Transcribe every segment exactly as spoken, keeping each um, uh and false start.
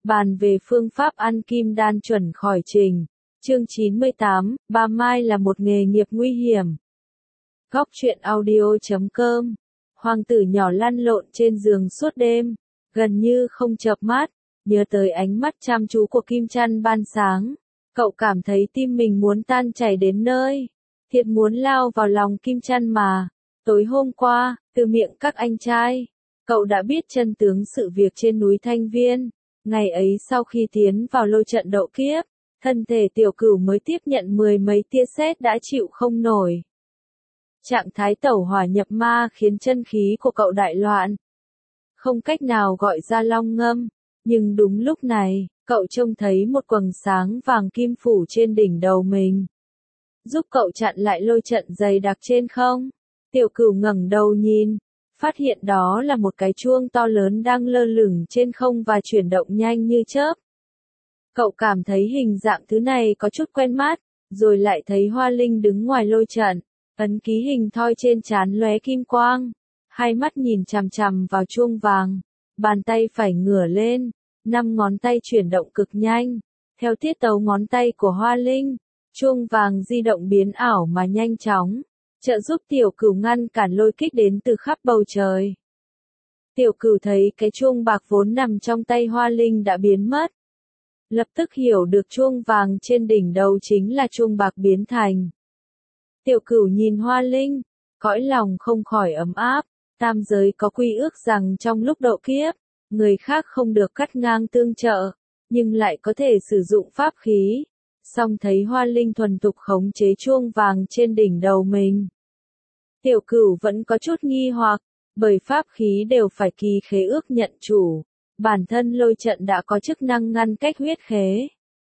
Bàn về phương pháp ăn kim đan chuẩn khỏi trình. Chương chín mươi tám, Ba Mai là một nghề nghiệp nguy hiểm. Góc truyện audio chấm com. Hoàng tử nhỏ lăn lộn trên giường suốt đêm, gần như không chợp mắt, nhớ tới ánh mắt chăm chú của Kim Chăn ban sáng. Cậu cảm thấy tim mình muốn tan chảy đến nơi, thiệt muốn lao vào lòng Kim Chăn mà. Tối hôm qua, từ miệng các anh trai, cậu đã biết chân tướng sự việc trên núi Thanh Viên. Ngày ấy sau khi tiến vào lôi trận độ kiếp, thân thể tiểu cửu mới tiếp nhận mười mấy tia sét đã chịu không nổi. Trạng thái tẩu hỏa nhập ma khiến chân khí của cậu đại loạn, không cách nào gọi ra long ngâm, nhưng đúng lúc này, cậu trông thấy một quầng sáng vàng kim phủ trên đỉnh đầu mình, giúp cậu chặn lại lôi trận dày đặc trên không. Tiểu cửu ngẩng đầu nhìn, phát hiện đó là một cái chuông to lớn đang lơ lửng trên không và chuyển động nhanh như chớp. Cậu cảm thấy hình dạng thứ này có chút quen mắt, rồi lại thấy Hoa Linh đứng ngoài lôi trận, ấn ký hình thoi trên trán lóe kim quang, hai mắt nhìn chằm chằm vào chuông vàng, bàn tay phải ngửa lên, năm ngón tay chuyển động cực nhanh, theo tiết tấu ngón tay của Hoa Linh, chuông vàng di động biến ảo mà nhanh chóng, trợ giúp tiểu cửu ngăn cản lôi kích đến từ khắp bầu trời. Tiểu cửu thấy cái chuông bạc vốn nằm trong tay Hoa Linh đã biến mất, lập tức hiểu được chuông vàng trên đỉnh đầu chính là chuông bạc biến thành. Tiểu cửu nhìn Hoa Linh, cõi lòng không khỏi ấm áp. Tam giới có quy ước rằng trong lúc độ kiếp, người khác không được cắt ngang tương trợ, nhưng lại có thể sử dụng pháp khí. Song thấy Hoa Linh thuần thục khống chế chuông vàng trên đỉnh đầu mình, tiểu cửu vẫn có chút nghi hoặc, bởi pháp khí đều phải ký khế ước nhận chủ, bản thân lôi trận đã có chức năng ngăn cách huyết khế.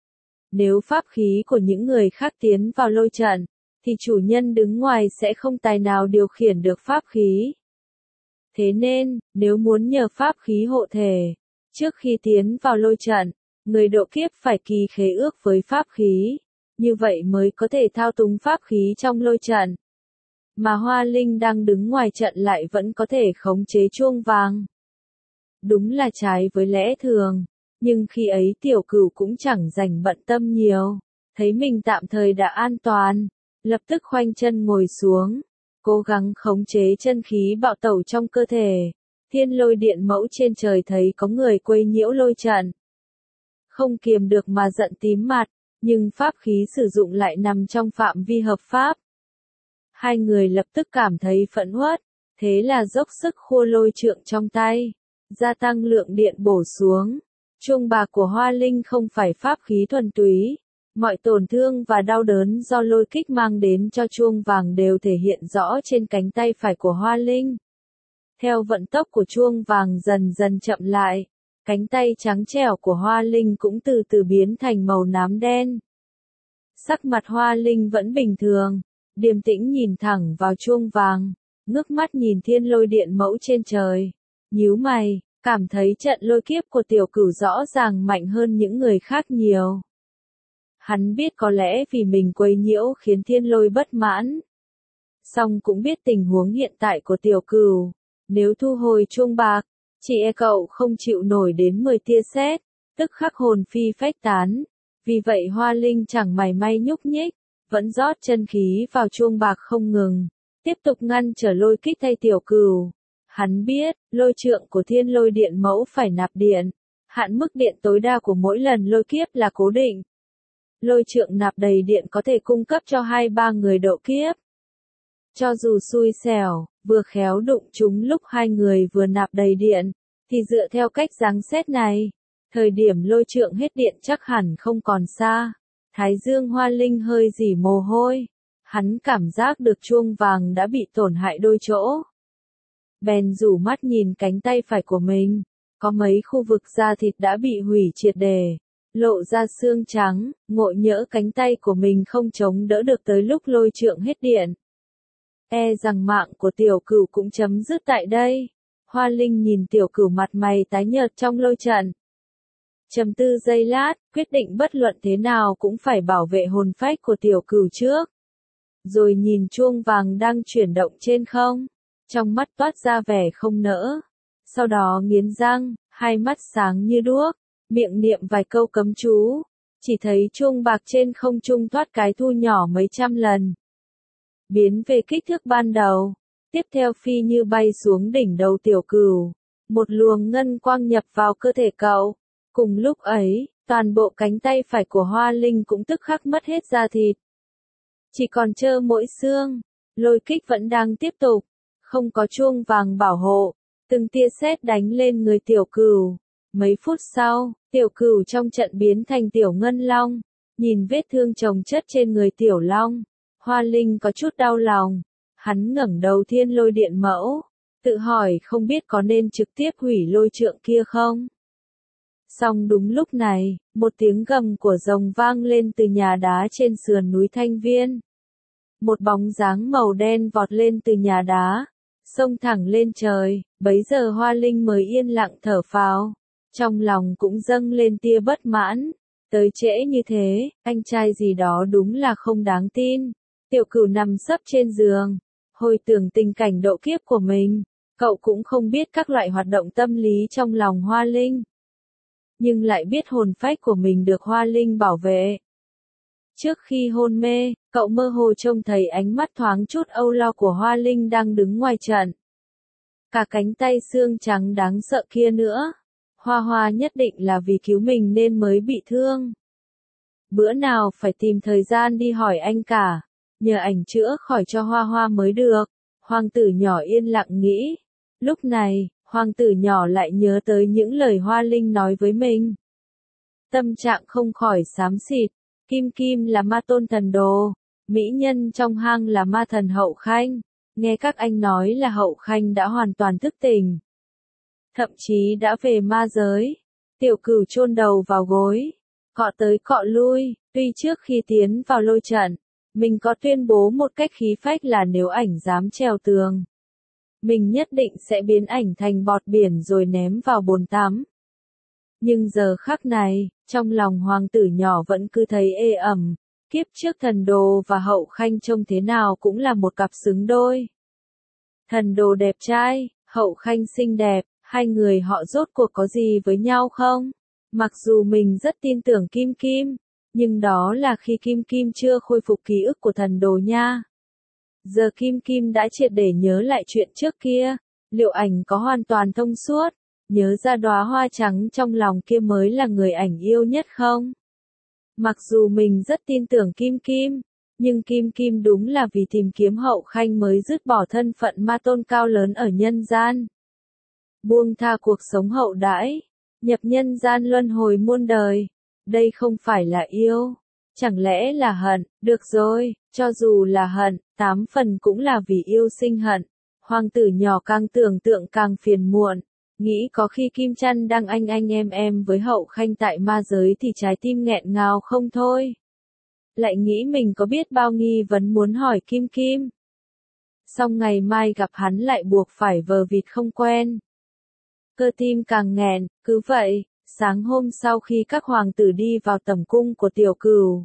Nếu pháp khí của những người khác tiến vào lôi trận, thì chủ nhân đứng ngoài sẽ không tài nào điều khiển được pháp khí. Thế nên, nếu muốn nhờ pháp khí hộ thể, trước khi tiến vào lôi trận, người độ kiếp phải ký khế ước với pháp khí, như vậy mới có thể thao túng pháp khí trong lôi trận. Mà Hoa Linh đang đứng ngoài trận lại vẫn có thể khống chế chuông vàng. Đúng là trái với lẽ thường, nhưng khi ấy tiểu cửu cũng chẳng dành bận tâm nhiều, thấy mình tạm thời đã an toàn, lập tức khoanh chân ngồi xuống, cố gắng khống chế chân khí bạo tẩu trong cơ thể. Thiên lôi điện mẫu trên trời thấy có người quấy nhiễu lôi trận, không kiềm được mà giận tím mặt, nhưng pháp khí sử dụng lại nằm trong phạm vi hợp pháp. Hai người lập tức cảm thấy phẫn uất, thế là dốc sức khua lôi trượng trong tay, gia tăng lượng điện bổ xuống. Chuông bạc của Hoa Linh không phải pháp khí thuần túy, mọi tổn thương và đau đớn do lôi kích mang đến cho chuông vàng đều thể hiện rõ trên cánh tay phải của Hoa Linh. Theo vận tốc của chuông vàng dần dần chậm lại, cánh tay trắng trẻo của Hoa Linh cũng từ từ biến thành màu nám đen. Sắc mặt Hoa Linh vẫn bình thường, điềm tĩnh nhìn thẳng vào chuông vàng, ngước mắt nhìn thiên lôi điện mẫu trên trời, nhíu mày, cảm thấy trận lôi kiếp của tiểu cửu rõ ràng mạnh hơn những người khác nhiều. Hắn biết có lẽ vì mình quấy nhiễu khiến thiên lôi bất mãn. Song cũng biết tình huống hiện tại của tiểu cửu, nếu thu hồi chuông bạc, chỉ e cậu không chịu nổi đến mười tia sét, tức khắc hồn phi phách tán. Vì vậy Hoa Linh chẳng mảy may nhúc nhích, vẫn rót chân khí vào chuông bạc không ngừng, tiếp tục ngăn trở lôi kích thay tiểu cửu. Hắn biết, lôi trượng của thiên lôi điện mẫu phải nạp điện, hạn mức điện tối đa của mỗi lần lôi kiếp là cố định. Lôi trượng nạp đầy điện có thể cung cấp cho hai ba người độ kiếp. Cho dù xui xẻo, vừa khéo đụng chúng lúc hai người vừa nạp đầy điện, thì dựa theo cách giáng xét này, thời điểm lôi trượng hết điện chắc hẳn không còn xa. Thái dương Hoa Linh hơi rỉ mồ hôi, hắn cảm giác được chuông vàng đã bị tổn hại đôi chỗ. Bèn rủ mắt nhìn cánh tay phải của mình, có mấy khu vực da thịt đã bị hủy triệt để, lộ ra xương trắng, ngộ nhỡ cánh tay của mình không chống đỡ được tới lúc lôi trượng hết điện. E rằng mạng của tiểu cửu cũng chấm dứt tại đây. Hoa Linh nhìn tiểu cửu mặt mày tái nhợt trong lôi trận, trầm tư giây lát, quyết định bất luận thế nào cũng phải bảo vệ hồn phách của tiểu cửu trước. Rồi nhìn chuông vàng đang chuyển động trên không, trong mắt toát ra vẻ không nỡ. Sau đó nghiến răng, hai mắt sáng như đuốc, miệng niệm vài câu cấm chú, chỉ thấy chuông bạc trên không trung thoát cái thu nhỏ mấy trăm lần. Biến về kích thước ban đầu, tiếp theo phi như bay xuống đỉnh đầu Tiểu Cửu, một luồng ngân quang nhập vào cơ thể cậu. Cùng lúc ấy, toàn bộ cánh tay phải của Hoa Linh cũng tức khắc mất hết da thịt. Chỉ còn trơ mỗi xương, lôi kích vẫn đang tiếp tục, không có chuông vàng bảo hộ, từng tia sét đánh lên người Tiểu Cửu. Mấy phút sau, Tiểu Cửu trong trận biến thành Tiểu Ngân Long, nhìn vết thương chồng chất trên người Tiểu Long, Hoa Linh có chút đau lòng, hắn ngẩng đầu thiên lôi điện mẫu, tự hỏi không biết có nên trực tiếp hủy lôi trượng kia không. Song đúng lúc này, một tiếng gầm của rồng vang lên từ nhà đá trên sườn núi Thanh Viên. Một bóng dáng màu đen vọt lên từ nhà đá, xông thẳng lên trời, bấy giờ Hoa Linh mới yên lặng thở phào, trong lòng cũng dâng lên tia bất mãn, tới trễ như thế, anh trai gì đó đúng là không đáng tin. Tiểu Cửu nằm sấp trên giường, hồi tưởng tình cảnh độ kiếp của mình, cậu cũng không biết các loại hoạt động tâm lý trong lòng Hoa Linh, nhưng lại biết hồn phách của mình được Hoa Linh bảo vệ. Trước khi hôn mê, cậu mơ hồ trông thấy ánh mắt thoáng chút âu lo của Hoa Linh đang đứng ngoài trận. Cả cánh tay xương trắng đáng sợ kia nữa. Hoa Hoa nhất định là vì cứu mình nên mới bị thương. Bữa nào phải tìm thời gian đi hỏi anh cả, nhờ ảnh chữa khỏi cho Hoa Hoa mới được. Hoàng tử nhỏ yên lặng nghĩ. Lúc này, hoàng tử nhỏ lại nhớ tới những lời Hoa Linh nói với mình. Tâm trạng không khỏi xám xịt. Kim Kim là ma tôn thần đồ, mỹ nhân trong hang là ma thần Hậu Khanh, nghe các anh nói là Hậu Khanh đã hoàn toàn thức tỉnh. Thậm chí đã về ma giới. Tiểu Cửu chôn đầu vào gối, cọ tới cọ lui, tuy trước khi tiến vào lôi trận, mình có tuyên bố một cách khí phách là nếu ảnh dám trèo tường, mình nhất định sẽ biến ảnh thành bọt biển rồi ném vào bồn tắm. Nhưng giờ khắc này, trong lòng hoàng tử nhỏ vẫn cứ thấy ê ẩm, kiếp trước thần đồ và Hậu Khanh trông thế nào cũng là một cặp xứng đôi. Thần đồ đẹp trai, Hậu Khanh xinh đẹp, hai người họ rốt cuộc có gì với nhau không? Mặc dù mình rất tin tưởng Kim Kim, nhưng đó là khi Kim Kim chưa khôi phục ký ức của thần đồ nha. Giờ Kim Kim đã triệt để nhớ lại chuyện trước kia, liệu ảnh có hoàn toàn thông suốt? Nhớ ra đóa hoa trắng trong lòng kia mới là người ảnh yêu nhất không? Mặc dù mình rất tin tưởng Kim Kim, nhưng Kim Kim đúng là vì tìm kiếm Hậu Khanh mới dứt bỏ thân phận ma tôn cao lớn ở nhân gian. Buông tha cuộc sống hậu đãi, nhập nhân gian luân hồi muôn đời. Đây không phải là yêu, chẳng lẽ là hận? Được rồi, cho dù là hận, tám phần cũng là vì yêu sinh hận. Hoàng tử nhỏ càng tưởng tượng càng phiền muộn. Nghĩ có khi Kim Chăn đang anh anh em em với Hậu Khanh tại ma giới thì trái tim nghẹn ngào không thôi. Lại nghĩ mình có biết bao nghi vấn muốn hỏi Kim Kim. Xong ngày mai gặp hắn lại buộc phải vờ vịt không quen. Cơ tim càng nghẹn, cứ vậy, sáng hôm sau khi các hoàng tử đi vào tẩm cung của Tiểu Cửu,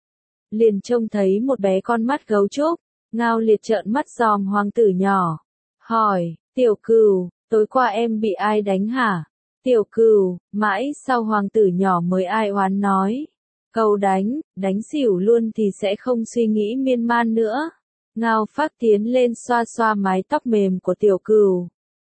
liền trông thấy một bé con mắt gấu trúc, Ngao Liệt trợn mắt dòm hoàng tử nhỏ. Hỏi, Tiểu Cửu, tối qua em bị ai đánh hả? Tiểu Cửu, mãi sau hoàng tử nhỏ mới ai oán nói. Câu đánh, đánh xỉu luôn thì sẽ không suy nghĩ miên man nữa. Ngao Phác tiến lên xoa xoa mái tóc mềm của Tiểu Cửu.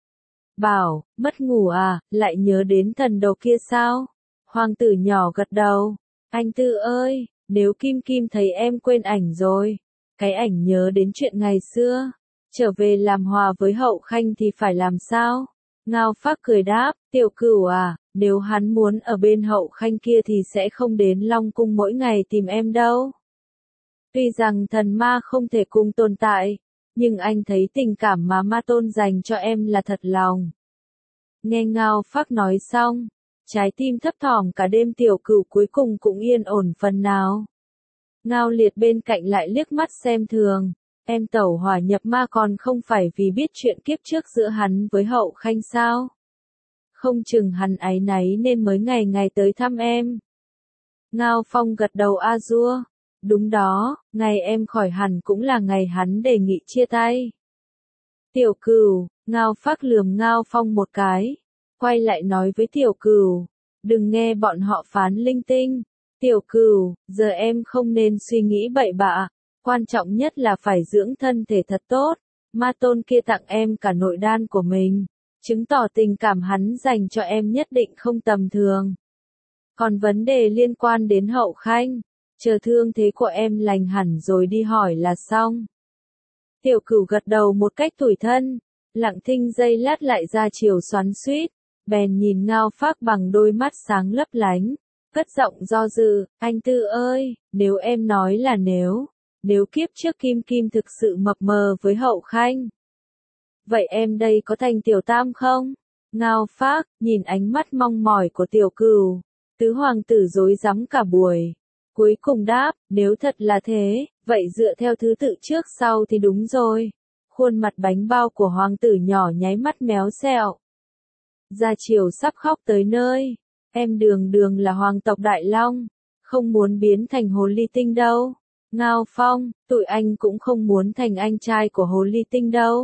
Bảo, mất ngủ à, lại nhớ đến thần đồ kia sao? Hoàng tử nhỏ gật đầu. Anh Tư ơi, nếu Kim Kim thấy em quên ảnh rồi, cái ảnh nhớ đến chuyện ngày xưa, trở về làm hòa với Hậu Khanh thì phải làm sao? Ngao Phác cười đáp, Tiểu Cửu à, nếu hắn muốn ở bên Hậu Khanh kia thì sẽ không đến Long Cung mỗi ngày tìm em đâu. Tuy rằng thần ma không thể cùng tồn tại, nhưng anh thấy tình cảm mà ma tôn dành cho em là thật lòng. Nghe Ngao Phác nói xong, trái tim thấp thỏm cả đêm Tiểu Cửu cuối cùng cũng yên ổn phần nào. Ngao Liệt bên cạnh lại liếc mắt xem thường, em tẩu hỏa nhập ma còn không phải vì biết chuyện kiếp trước giữa hắn với Hậu Khanh sao? Không chừng hắn áy náy nên mới ngày ngày tới thăm em. Ngao Phong gật đầu a dua. Đúng đó, ngày em khỏi hẳn cũng là ngày hắn đề nghị chia tay. Tiểu Cửu, Ngao Phác lườm Ngao Phong một cái, quay lại nói với Tiểu Cửu, đừng nghe bọn họ phán linh tinh. Tiểu Cửu, giờ em không nên suy nghĩ bậy bạ, quan trọng nhất là phải dưỡng thân thể thật tốt. Ma Tôn kia tặng em cả nội đan của mình, chứng tỏ tình cảm hắn dành cho em nhất định không tầm thường. Còn vấn đề liên quan đến Hậu Khanh, chờ thương thế của em lành hẳn rồi đi hỏi là xong. Tiểu Cửu gật đầu một cách tủi thân, lặng thinh giây lát lại ra chiều xoắn xuýt, bèn nhìn Ngao Phác bằng đôi mắt sáng lấp lánh, cất giọng do dự, anh Tư ơi, nếu em nói là nếu, nếu kiếp trước Kim Kim thực sự mập mờ với Hậu Khanh, vậy em đây có thành tiểu tam không? Ngao Phác, nhìn ánh mắt mong mỏi của Tiểu Cửu, tứ hoàng tử rối rắm cả buổi. Cuối cùng đáp, nếu thật là thế, vậy dựa theo thứ tự trước sau thì đúng rồi. Khuôn mặt bánh bao của hoàng tử nhỏ nháy mắt méo xẹo. Gia Triều sắp khóc tới nơi. Em đường đường là hoàng tộc Đại Long, không muốn biến thành hồ ly tinh đâu. Ngao Phong, tụi anh cũng không muốn thành anh trai của hồ ly tinh đâu.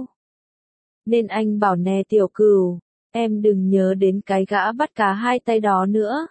Nên anh bảo nè Tiểu Cửu, em đừng nhớ đến cái gã bắt cá hai tay đó nữa.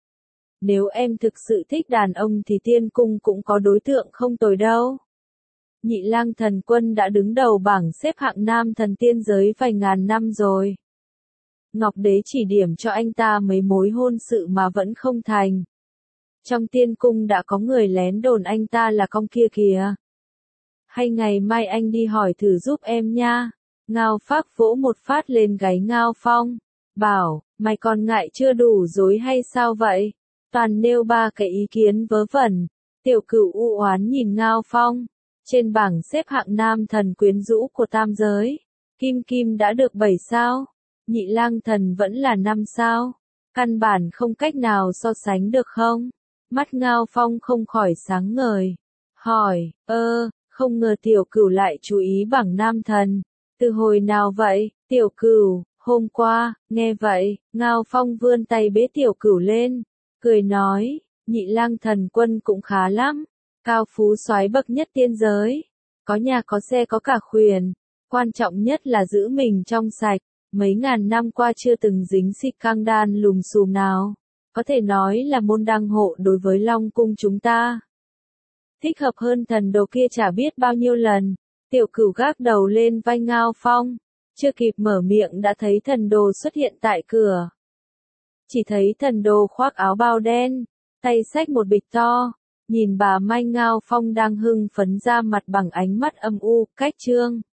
Nếu em thực sự thích đàn ông thì tiên cung cũng có đối tượng không tồi đâu. Nhị Lang Thần Quân đã đứng đầu bảng xếp hạng nam thần tiên giới vài ngàn năm rồi. Ngọc Đế chỉ điểm cho anh ta mấy mối hôn sự mà vẫn không thành. Trong tiên cung đã có người lén đồn anh ta là con kia kìa. Hay ngày mai anh đi hỏi thử giúp em nha. Ngao Phác vỗ một phát lên gáy Ngao Phong, bảo, mày còn ngại chưa đủ dối hay sao vậy? Toàn nêu ba cái ý kiến vớ vẩn. Tiểu Cửu u oán nhìn Ngao Phong. Trên bảng xếp hạng nam thần quyến rũ của tam giới, Kim Kim đã được bảy sao, Nhị Lang Thần vẫn là năm sao. Căn bản không cách nào so sánh được không? Mắt Ngao Phong không khỏi sáng ngời. Hỏi, ơ, không ngờ Tiểu Cửu lại chú ý bảng nam thần. Từ hồi nào vậy, Tiểu Cửu? Hôm qua, nghe vậy, Ngao Phong vươn tay bế Tiểu Cửu lên, cười nói, Nhị Lang Thần Quân cũng khá lắm. Cao phú soái bậc nhất tiên giới, có nhà có xe có cả khuyển, quan trọng nhất là giữ mình trong sạch, mấy ngàn năm qua chưa từng dính xịt căng đan lùm xùm nào, có thể nói là môn đăng hộ đối với Long cung chúng ta. Thích hợp hơn thần đồ kia chả biết bao nhiêu lần. Tiểu Cửu gác đầu lên vai Ngao Phong, chưa kịp mở miệng đã thấy thần đồ xuất hiện tại cửa. Chỉ thấy thần đồ khoác áo bao đen, tay xách một bịch to. Nhìn bà Mai Ngao Phong đang hưng phấn ra mặt bằng ánh mắt âm u, cách trương.